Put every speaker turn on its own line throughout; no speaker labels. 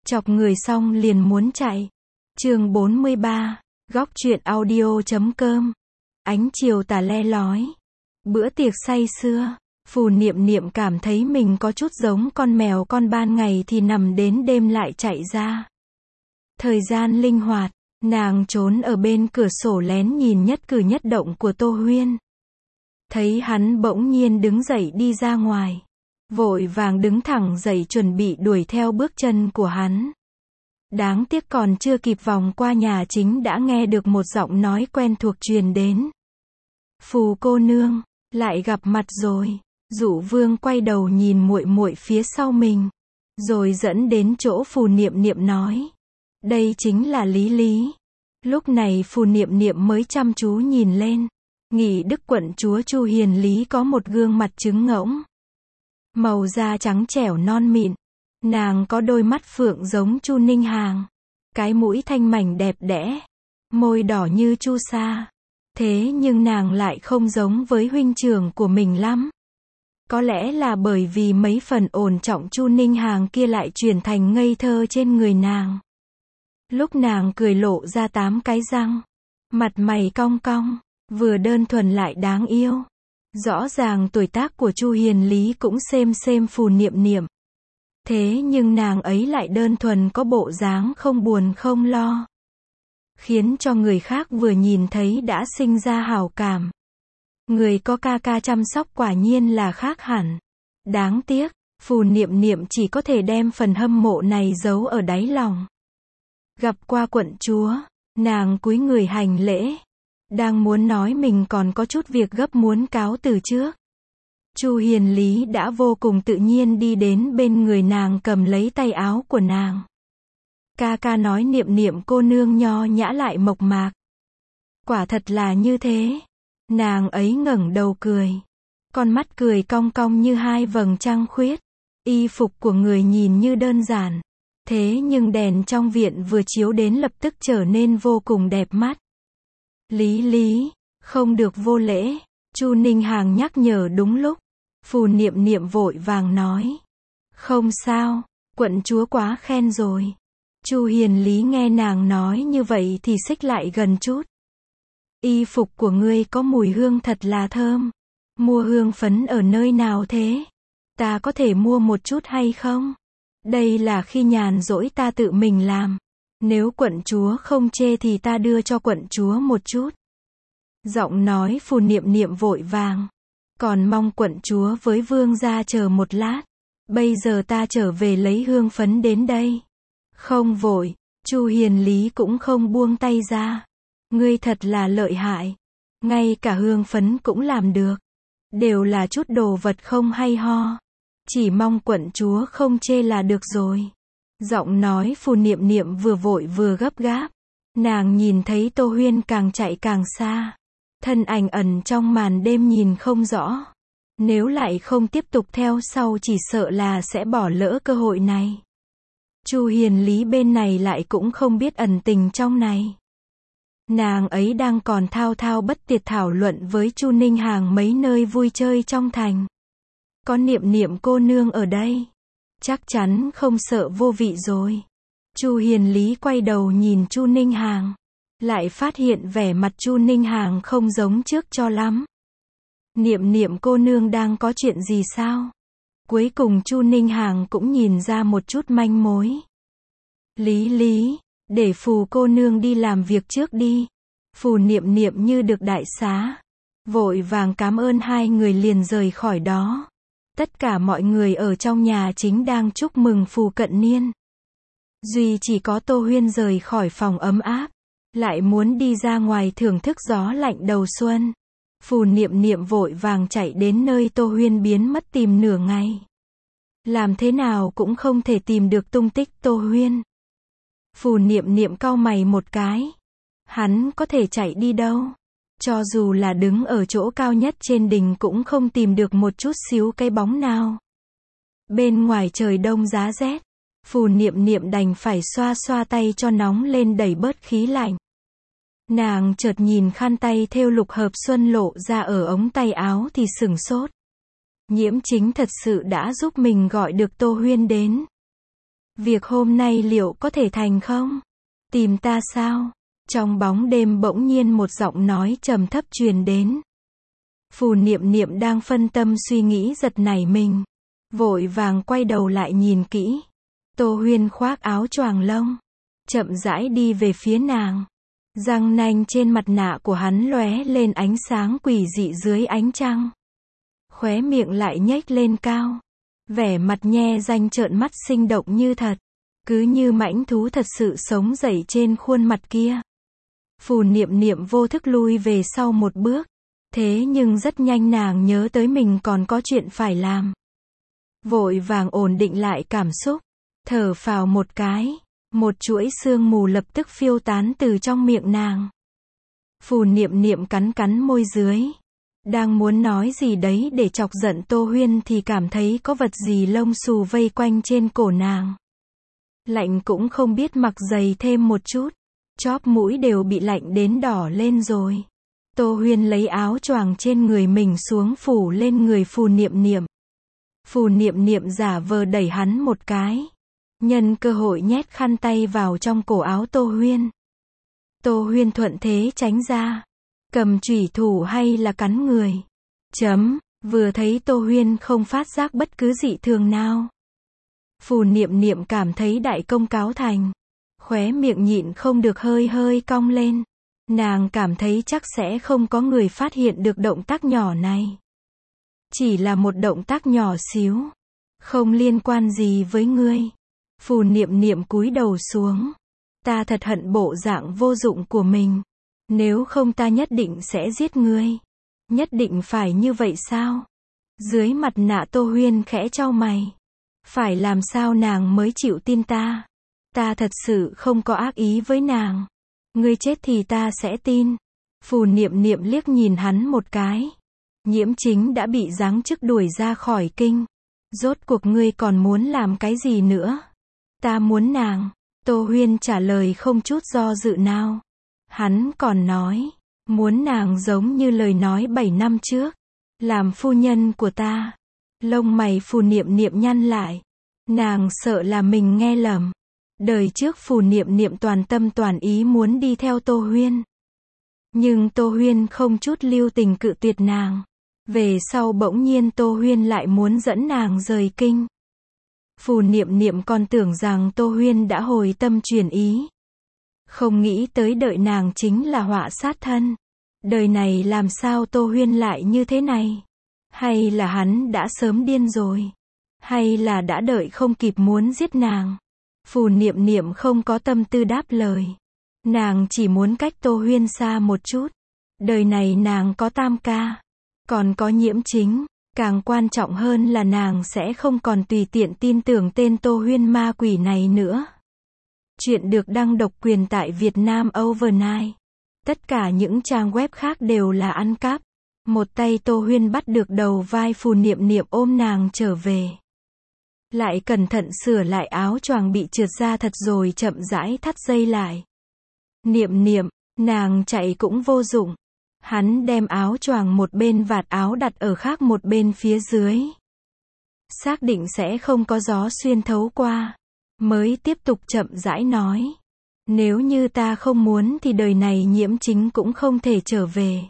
Chọc người xong liền muốn chạy. Chương 43, góc truyện audio.com. Ánh chiều tà le lói. Bữa tiệc say sưa, Phù Niệm Niệm cảm thấy mình có chút giống con mèo con ban ngày thì nằm đến đêm lại chạy ra. Thời gian linh hoạt, nàng trốn ở bên cửa sổ lén nhìn nhất cử nhất động của Tô Huyên. Thấy hắn bỗng nhiên đứng dậy đi ra ngoài. Vội vàng đứng thẳng dậy chuẩn bị đuổi theo bước chân của hắn. Đáng tiếc còn chưa kịp vòng qua nhà chính đã nghe được một giọng nói quen thuộc truyền đến. Phù cô nương, lại gặp mặt rồi. Dụ Vương quay đầu nhìn muội muội phía sau mình, rồi dẫn đến chỗ Phù Niệm Niệm nói. Đây chính là Lý Lý. Lúc này Phù Niệm Niệm mới chăm chú nhìn lên. Nghị Đức quận chúa Chu Hiền Lý có một gương mặt trứng ngỗng. Màu da trắng trẻo non mịn. Nàng có đôi mắt phượng giống Chu Ninh Hàng. Cái mũi thanh mảnh đẹp đẽ. Môi đỏ như chu sa. Thế nhưng nàng lại không giống với huynh trưởng của mình lắm. Có lẽ là bởi vì mấy phần ổn trọng Chu Ninh Hàng kia lại chuyển thành ngây thơ trên người nàng. Lúc nàng cười lộ ra 8 cái răng. Mặt mày cong cong. Vừa đơn thuần lại đáng yêu. Rõ ràng tuổi tác của Chu Hiền Lý cũng xem Phù Niệm Niệm. Thế nhưng nàng ấy lại đơn thuần có bộ dáng không buồn không lo. Khiến cho người khác vừa nhìn thấy đã sinh ra hảo cảm. Người có ca ca chăm sóc quả nhiên là khác hẳn. Đáng tiếc, Phù Niệm Niệm chỉ có thể đem phần hâm mộ này giấu ở đáy lòng. Gặp qua quận chúa, nàng cúi người hành lễ. Đang muốn nói mình còn có chút việc gấp muốn cáo từ trước. Chu Hiền Lý đã vô cùng tự nhiên đi đến bên người nàng cầm lấy tay áo của nàng. Ca ca nói Niệm Niệm cô nương nho nhã lại mộc mạc. Quả thật là như thế. Nàng ấy ngẩng đầu cười. Con mắt cười cong cong như hai vầng trăng khuyết. Y phục của người nhìn như đơn giản. Thế nhưng đèn trong viện vừa chiếu đến lập tức trở nên vô cùng đẹp mắt. Lý Lý, không được vô lễ. Chu Ninh Hàng nhắc nhở đúng lúc. Phù Niệm Niệm vội vàng nói. Không sao, quận chúa quá khen rồi. Chu Hiền Lý nghe nàng nói như vậy thì xích lại gần chút. Y phục của ngươi có mùi hương thật là thơm. Mua hương phấn ở nơi nào thế? Ta có thể mua một chút hay không? Đây là khi nhàn rỗi ta tự mình làm. Nếu quận chúa không chê thì ta đưa cho quận chúa một chút. Giọng nói Phù Niệm Niệm vội vàng. Còn mong quận chúa với vương gia chờ một lát. Bây giờ ta trở về lấy hương phấn đến đây. Không vội, Chu Hiền Lý cũng không buông tay ra. Ngươi thật là lợi hại. Ngay cả hương phấn cũng làm được. Đều là chút đồ vật không hay ho. Chỉ mong quận chúa không chê là được rồi. Giọng nói Phù Niệm Niệm vừa vội vừa gấp gáp. Nàng nhìn thấy Tô Huyên càng chạy càng xa. Thân ảnh ẩn trong màn đêm nhìn không rõ. Nếu lại không tiếp tục theo sau chỉ sợ là sẽ bỏ lỡ cơ hội này. Chu Hiền Lý bên này lại cũng không biết ẩn tình trong này. Nàng ấy đang còn thao thao bất tuyệt thảo luận với Chu Ninh Hàng mấy nơi vui chơi trong thành. Có Niệm Niệm cô nương ở đây. Chắc chắn không sợ vô vị rồi. Chu Hiền Lý quay đầu nhìn Chu Ninh Hàng. Lại phát hiện vẻ mặt Chu Ninh Hàng không giống trước cho lắm. Niệm Niệm cô nương đang có chuyện gì sao? Cuối cùng Chu Ninh Hàng cũng nhìn ra một chút manh mối. Lý Lý, để Phù cô nương đi làm việc trước đi. Phù Niệm Niệm như được đại xá. Vội vàng cảm ơn hai người liền rời khỏi đó. Tất cả mọi người ở trong nhà chính đang chúc mừng Phù cận niên. Duy chỉ có Tô Huyên rời khỏi phòng ấm áp. Lại muốn đi ra ngoài thưởng thức gió lạnh đầu xuân. Phù Niệm Niệm vội vàng chạy đến nơi Tô Huyên biến mất tìm nửa ngày. Làm thế nào cũng không thể tìm được tung tích Tô Huyên. Phù Niệm Niệm cau mày một cái. Hắn có thể chạy đi đâu? Cho dù là đứng ở chỗ cao nhất trên đỉnh cũng không tìm được một chút xíu cái bóng nào. Bên ngoài trời đông giá rét. Phù Niệm Niệm đành phải xoa xoa tay cho nóng lên đẩy bớt khí lạnh. Nàng chợt nhìn khăn tay thêu lục hợp xuân lộ ra ở ống tay áo thì sửng sốt. Nhiễm Chính thật sự đã giúp mình gọi được Tô Huyên đến. Việc hôm nay liệu có thể thành không? Tìm ta sao? Trong bóng đêm bỗng nhiên một giọng nói trầm thấp truyền đến. Phù Niệm Niệm đang phân tâm suy nghĩ giật nảy mình. Vội vàng quay đầu lại nhìn kỹ. Tô Huyên khoác áo choàng lông. Chậm rãi đi về phía nàng. Răng nanh trên mặt nạ của hắn lóe lên ánh sáng quỷ dị dưới ánh trăng. Khóe miệng lại nhếch lên cao. Vẻ mặt nhe ranh trợn mắt sinh động như thật. Cứ như mãnh thú thật sự sống dậy trên khuôn mặt kia. Phù Niệm Niệm vô thức lui về sau một bước. Thế nhưng rất nhanh nàng nhớ tới mình còn có chuyện phải làm. Vội vàng ổn định lại cảm xúc. Thở phào một cái. Một chuỗi sương mù lập tức phiêu tán từ trong miệng nàng. Phù Niệm Niệm cắn cắn môi dưới. Đang muốn nói gì đấy để chọc giận Tô Huyên thì cảm thấy có vật gì lông xù vây quanh trên cổ nàng. Lạnh cũng không biết mặc giày thêm một chút. Chóp mũi đều bị lạnh đến đỏ lên rồi. Tô Huyên lấy áo choàng trên người mình xuống phủ lên người Phù Niệm Niệm. Phù Niệm Niệm giả vờ đẩy hắn một cái. Nhân cơ hội nhét khăn tay vào trong cổ áo Tô Huyên. Tô Huyên thuận thế tránh ra. Cầm chủy thủ hay là cắn người. Vừa thấy Tô Huyên không phát giác bất cứ dị thường nào. Phù Niệm Niệm cảm thấy đại công cáo thành. Khóe miệng nhịn không được hơi hơi cong lên. Nàng cảm thấy chắc sẽ không có người phát hiện được động tác nhỏ này. Chỉ là một động tác nhỏ xíu. Không liên quan gì với ngươi. Phù Niệm Niệm cúi đầu xuống. Ta thật hận bộ dạng vô dụng của mình. Nếu không ta nhất định sẽ giết ngươi. Nhất định phải như vậy sao? Dưới mặt nạ Tô Huyên khẽ chau mày. Phải làm sao nàng mới chịu tin ta? Ta thật sự không có ác ý với nàng. Ngươi chết thì ta sẽ tin. Phù Niệm Niệm liếc nhìn hắn một cái. Nhiễm Chính đã bị giáng chức đuổi ra khỏi kinh. Rốt cuộc ngươi còn muốn làm cái gì nữa? Ta muốn nàng. Tô Huyên trả lời không chút do dự nào. Hắn còn nói. Muốn nàng giống như lời nói 7 năm trước. Làm phu nhân của ta. Lông mày Phù Niệm Niệm nhăn lại. Nàng sợ là mình nghe lầm. Đời trước Phù Niệm Niệm toàn tâm toàn ý muốn đi theo Tô Huyên. Nhưng Tô Huyên không chút lưu tình cự tuyệt nàng. Về sau bỗng nhiên Tô Huyên lại muốn dẫn nàng rời kinh. Phù Niệm Niệm còn tưởng rằng Tô Huyên đã hồi tâm chuyển ý. Không nghĩ tới đợi nàng chính là họa sát thân. Đời này làm sao Tô Huyên lại như thế này? Hay là hắn đã sớm điên rồi? Hay là đã đợi không kịp muốn giết nàng? Phù Niệm Niệm không có tâm tư đáp lời. Nàng chỉ muốn cách Tô Huyên xa một chút. Đời này nàng có Tam ca. Còn có Nhiễm Chính. Càng quan trọng hơn là nàng sẽ không còn tùy tiện tin tưởng tên Tô Huyên ma quỷ này nữa. Chuyện được đăng độc quyền tại Vietnam Overnight. Tất cả những trang web khác đều là ăn cắp. Một tay Tô Huyên bắt được đầu vai Phù Niệm Niệm ôm nàng trở về. Lại cẩn thận sửa lại áo choàng bị trượt ra thật rồi chậm rãi thắt dây lại. Niệm Niệm, nàng chạy cũng vô dụng. Hắn đem áo choàng một bên vạt áo đặt ở khác một bên phía dưới. Xác định sẽ không có gió xuyên thấu qua. Mới tiếp tục chậm rãi nói. Nếu như ta không muốn thì đời này Nhiễm Chính cũng không thể trở về.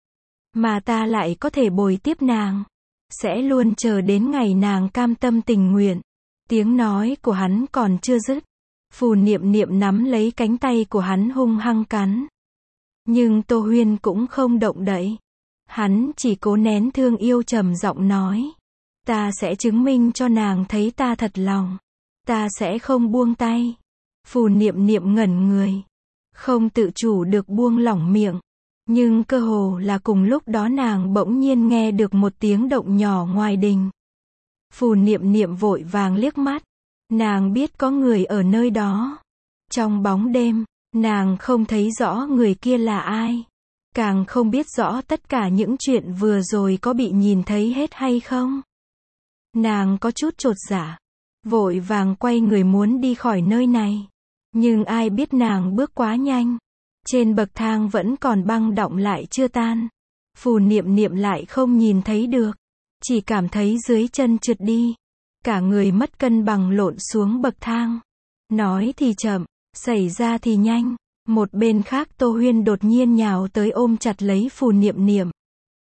Mà ta lại có thể bồi tiếp nàng. Sẽ luôn chờ đến ngày nàng cam tâm tình nguyện. Tiếng nói của hắn còn chưa dứt. Phù Niệm Niệm nắm lấy cánh tay của hắn hung hăng cắn. Nhưng Tô Huyên cũng không động đậy. Hắn chỉ cố nén thương yêu trầm giọng nói. Ta sẽ chứng minh cho nàng thấy ta thật lòng. Ta sẽ không buông tay. Phù Niệm Niệm ngẩn người. Không tự chủ được buông lỏng miệng. Nhưng cơ hồ là cùng lúc đó nàng bỗng nhiên nghe được một tiếng động nhỏ ngoài đình. Phù Niệm Niệm vội vàng liếc mắt. Nàng biết có người ở nơi đó. Trong bóng đêm, nàng không thấy rõ người kia là ai. Càng không biết rõ tất cả những chuyện vừa rồi có bị nhìn thấy hết hay không. Nàng có chút chột dạ. Vội vàng quay người muốn đi khỏi nơi này. Nhưng ai biết nàng bước quá nhanh. Trên bậc thang vẫn còn băng đọng lại chưa tan. Phù Niệm Niệm lại không nhìn thấy được. Chỉ cảm thấy dưới chân trượt đi. cả người mất cân bằng lộn xuống bậc thang. Nói thì chậm, xảy ra thì nhanh. Một bên khác Tô Huyên đột nhiên nhào tới ôm chặt lấy Phù Niệm Niệm.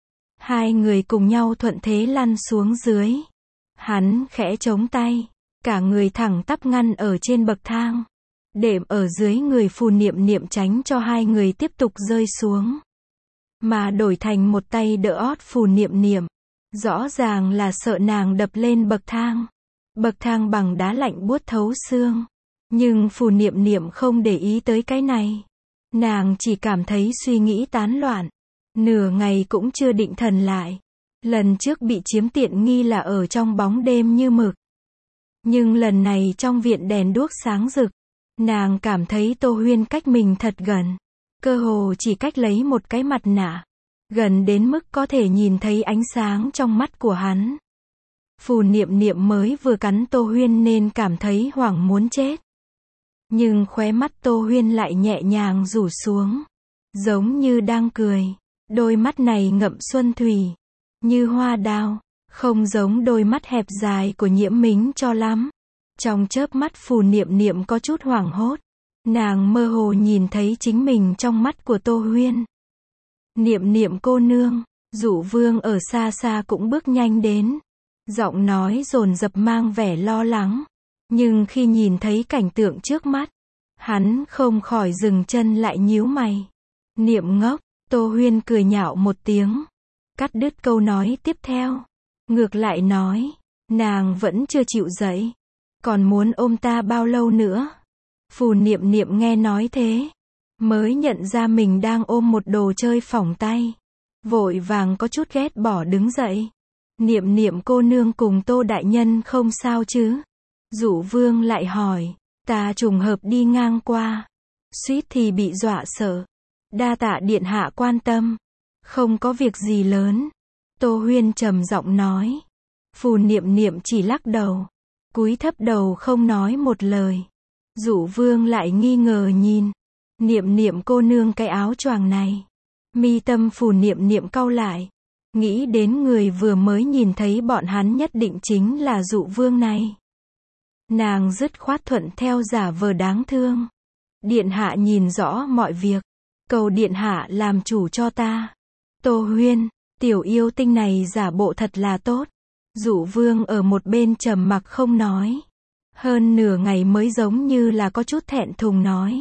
Hai người cùng nhau thuận thế lăn xuống dưới. Hắn khẽ chống tay, cả người thẳng tắp ngăn ở trên bậc thang. Đệm ở dưới người Phù Niệm Niệm tránh cho hai người tiếp tục rơi xuống. Mà đổi thành một tay đỡ ót Phù Niệm Niệm. Rõ ràng là sợ nàng đập lên bậc thang. Bậc thang bằng đá lạnh buốt thấu xương. Nhưng Phù Niệm Niệm không để ý tới cái này. Nàng chỉ cảm thấy suy nghĩ tán loạn. Nửa ngày cũng chưa định thần lại. Lần trước bị chiếm tiện nghi là ở trong bóng đêm như mực. Nhưng lần này trong viện đèn đuốc sáng rực. Nàng cảm thấy Tô Huyên cách mình thật gần. Cơ hồ chỉ cách lấy một cái mặt nạ. Gần đến mức có thể nhìn thấy ánh sáng trong mắt của hắn. Phù Niệm Niệm mới vừa cắn Tô Huyên nên cảm thấy hoảng muốn chết. Nhưng khóe mắt Tô Huyên lại nhẹ nhàng rủ xuống. Giống như đang cười. Đôi mắt này ngậm xuân thủy. Như hoa đào. Không giống đôi mắt hẹp dài của Nhiễm Mính cho lắm. Trong chớp mắt Phù Niệm Niệm có chút hoảng hốt. Nàng mơ hồ nhìn thấy chính mình trong mắt của Tô Huyên. Niệm Niệm cô nương. Dụ Vương ở xa xa cũng bước nhanh đến. Giọng nói dồn dập mang vẻ lo lắng. Nhưng khi nhìn thấy cảnh tượng trước mắt, hắn không khỏi dừng chân lại nhíu mày. Niệm ngốc. Tô Huyên cười nhạo một tiếng. Cắt đứt câu nói tiếp theo. Ngược lại nói. Nàng vẫn chưa chịu dậy. Còn muốn ôm ta bao lâu nữa? Phù Niệm Niệm nghe nói thế. Mới nhận ra mình đang ôm một đồ chơi phỏng tay. Vội vàng có chút ghét bỏ đứng dậy. Niệm Niệm cô nương cùng Tô đại nhân không sao chứ? Dụ Vương lại hỏi. Ta trùng hợp đi ngang qua. Suýt thì bị dọa sợ. Đa tạ điện hạ quan tâm. Không có việc gì lớn. Tô Huyên trầm giọng nói. Phù Niệm Niệm chỉ lắc đầu. Cúi thấp đầu không nói một lời. Dụ Vương lại nghi ngờ nhìn. Niệm Niệm cô nương cái áo choàng này. Mi tâm Phù Niệm Niệm cau lại. Nghĩ đến người vừa mới nhìn thấy bọn hắn nhất định chính là Dụ Vương này. Nàng dứt khoát thuận theo giả vờ đáng thương. Điện hạ nhìn rõ mọi việc. Cầu điện hạ làm chủ cho ta. Tô Huyên, tiểu yêu tinh này giả bộ thật là tốt. Dụ Vương ở một bên trầm mặc không nói. Hơn nửa ngày mới giống như là có chút thẹn thùng nói.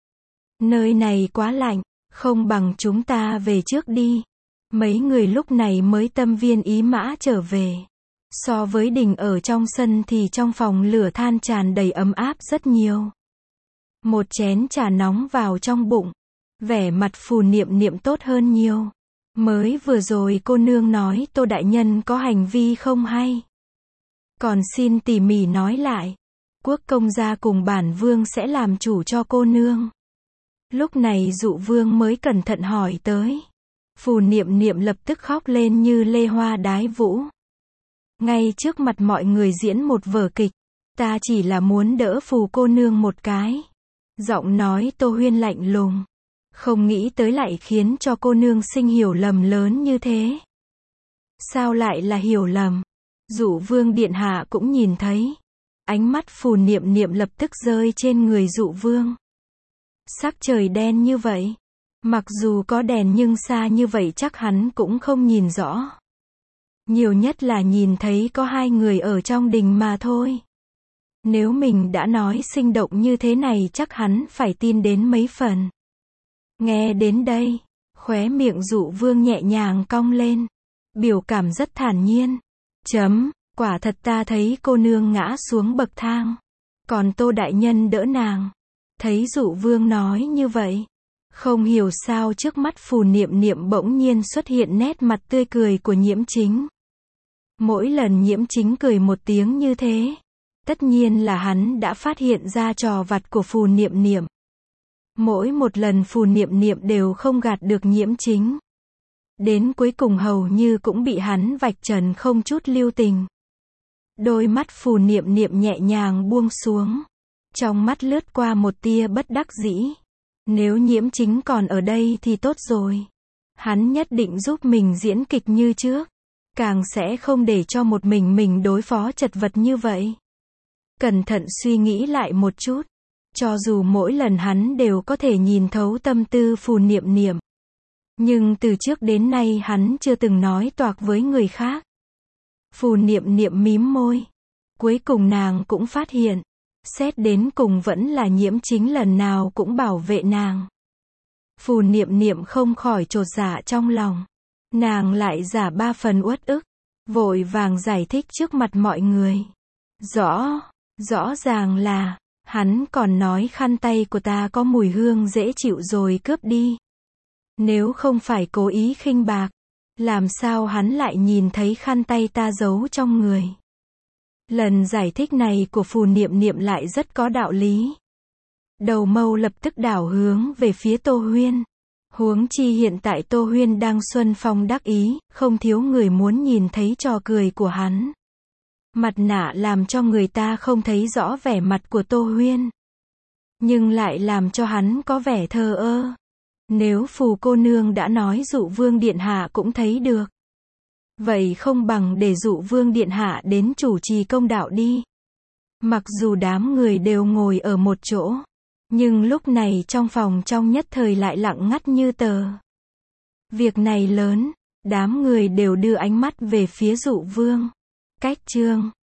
Nơi này quá lạnh, không bằng chúng ta về trước đi. Mấy người lúc này mới tâm viên ý mã trở về. So với đình ở trong sân thì trong phòng lửa than tràn đầy ấm áp rất nhiều. Một chén trà nóng vào trong bụng. Vẻ mặt Phù Niệm Niệm tốt hơn nhiều. Mới vừa rồi cô nương nói Tô đại nhân có hành vi không hay. Còn xin tỉ mỉ nói lại. Quốc công gia cùng bản vương sẽ làm chủ cho cô nương. Lúc này Dụ Vương mới cẩn thận hỏi tới. Phù Niệm Niệm lập tức khóc lên như lê hoa đái vũ. Ngay trước mặt mọi người diễn một vở kịch. Ta chỉ là muốn đỡ Phù cô nương một cái. Giọng nói Tô Huyên lạnh lùng. Không nghĩ tới lại khiến cho cô nương sinh hiểu lầm lớn như thế. Sao lại là hiểu lầm? Dụ Vương điện hạ cũng nhìn thấy. Ánh mắt Phù Niệm Niệm lập tức rơi trên người Dụ Vương. Sắc trời đen như vậy. Mặc dù có đèn nhưng xa như vậy chắc hắn cũng không nhìn rõ. Nhiều nhất là nhìn thấy có hai người ở trong đình mà thôi. Nếu mình đã nói sinh động như thế này chắc hắn phải tin đến mấy phần. Nghe đến đây, khóe miệng Dụ Vương nhẹ nhàng cong lên. Biểu cảm rất thản nhiên. Quả thật ta thấy cô nương ngã xuống bậc thang. Còn Tô đại nhân đỡ nàng. Thấy Dụ Vương nói như vậy. Không hiểu sao trước mắt Phù Niệm Niệm bỗng nhiên xuất hiện nét mặt tươi cười của Nhiễm Chính. Mỗi lần Nhiễm Chính cười một tiếng như thế. Tất nhiên là hắn đã phát hiện ra trò vặt của Phù Niệm Niệm. Mỗi một lần Phù Niệm Niệm đều không gạt được Nhiễm Chính. Đến cuối cùng hầu như cũng bị hắn vạch trần không chút lưu tình. Đôi mắt Phù Niệm Niệm nhẹ nhàng buông xuống. Trong mắt lướt qua một tia bất đắc dĩ. Nếu Nhiễm Chính còn ở đây thì tốt rồi. Hắn nhất định giúp mình diễn kịch như trước. càng sẽ không để cho một mình đối phó chật vật như vậy. Cẩn thận suy nghĩ lại một chút. Cho dù mỗi lần hắn đều có thể nhìn thấu tâm tư Phù Niệm Niệm. Nhưng từ trước đến nay hắn chưa từng nói toạc với người khác. Phù Niệm Niệm mím môi. Cuối cùng nàng cũng phát hiện. Xét đến cùng vẫn là Nhiễm Chính lần nào cũng bảo vệ nàng. Phù Niệm Niệm không khỏi chột dạ trong lòng. Nàng lại giả ba phần uất ức. Vội vàng giải thích trước mặt mọi người. Rõ ràng là, hắn còn nói khăn tay của ta có mùi hương dễ chịu rồi cướp đi. Nếu không phải cố ý khinh bạc, làm sao hắn lại nhìn thấy khăn tay ta giấu trong người. Lần giải thích này của Phù Niệm Niệm lại rất có đạo lý. Đầu mâu lập tức đảo hướng về phía Tô Huyên. Huống chi hiện tại Tô Huyên đang xuân phong đắc ý, không thiếu người muốn nhìn thấy trò cười của hắn. Mặt nạ làm cho người ta không thấy rõ vẻ mặt của Tô Huyên. Nhưng lại làm cho hắn có vẻ thờ ơ. Nếu Phù cô nương đã nói Dụ Vương Điện Hạ cũng thấy được. Vậy không bằng để Dụ Vương Điện Hạ đến chủ trì công đạo đi. Mặc dù đám người đều ngồi ở một chỗ. Nhưng lúc này trong phòng trong nhất thời lại lặng ngắt như tờ. Việc này lớn, đám người đều đưa ánh mắt về phía Dụ Vương. Cách chương